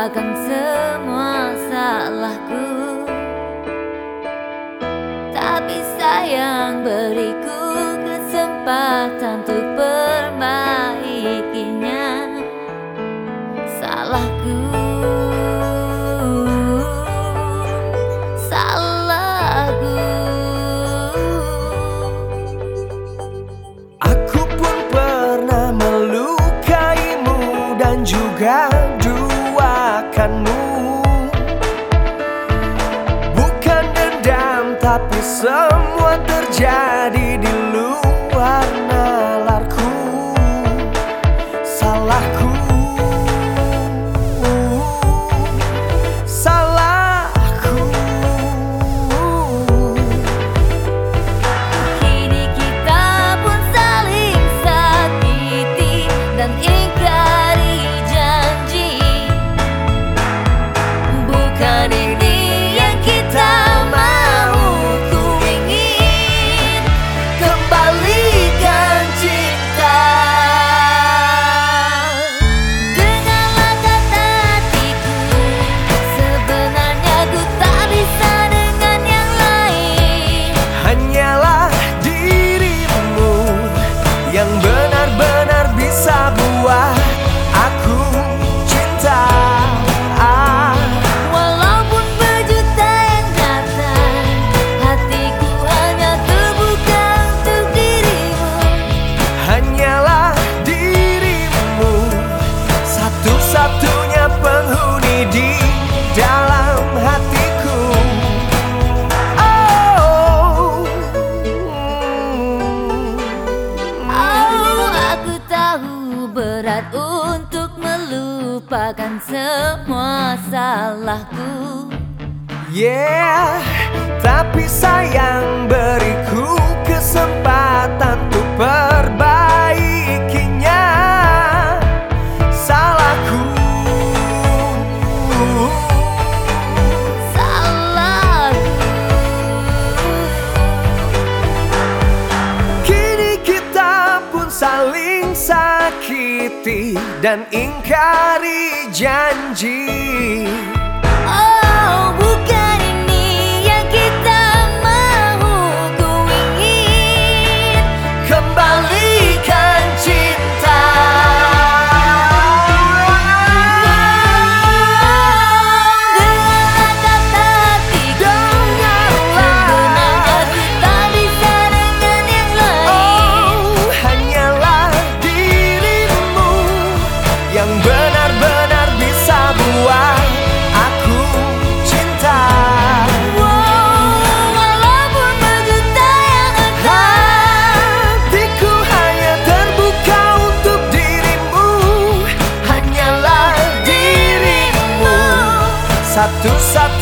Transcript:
melupakan semua salahku. Tapi sayang, beriku kesempatan untuk perbaikinya. Salahku, salahku. Aku pun pernah melukaimu dan juga duakanmu. Bukan dendam, tapi semua terjadi di luar nalarku. Salahku, salahku. Kini kita pun saling sakiti dan ingkari janji. Bukan ini yang kita mau. Ku ingin kembalikan cinta. Dengarlah kata hatiku, sebenarnya ku tak bisa dengan yang lain. Hanyalah dirimu yang benar-benar bisa buat aku cinta. Walaupun berjuta yang datang, hatiku hanya terbuka untuk dirimu. Hanyalah dirimu, satu-satunya penghuni di dalam hatiku. Oh, Aku tahu berat untuk melupakan semua salahku. yeah, tapi sayang, beriku kesempatan untuk perbaikinya. Salahku, Salahku. kini kita pun saling sakiti dan ingkari janji. Oh, bukan ini yang kita mau. Ku ingin Kembalikan cinta. Dengarlah kata hatiku, sebenarnya ku tak bisa dengan yang lain. Oh, hanyalah dirimu yang benar-benar bisa buat aku cinta. Walaupun berjuta yang datang, Hatiku hanya terbuka untuk dirimu. Hanyalah dirimu, satu-satunya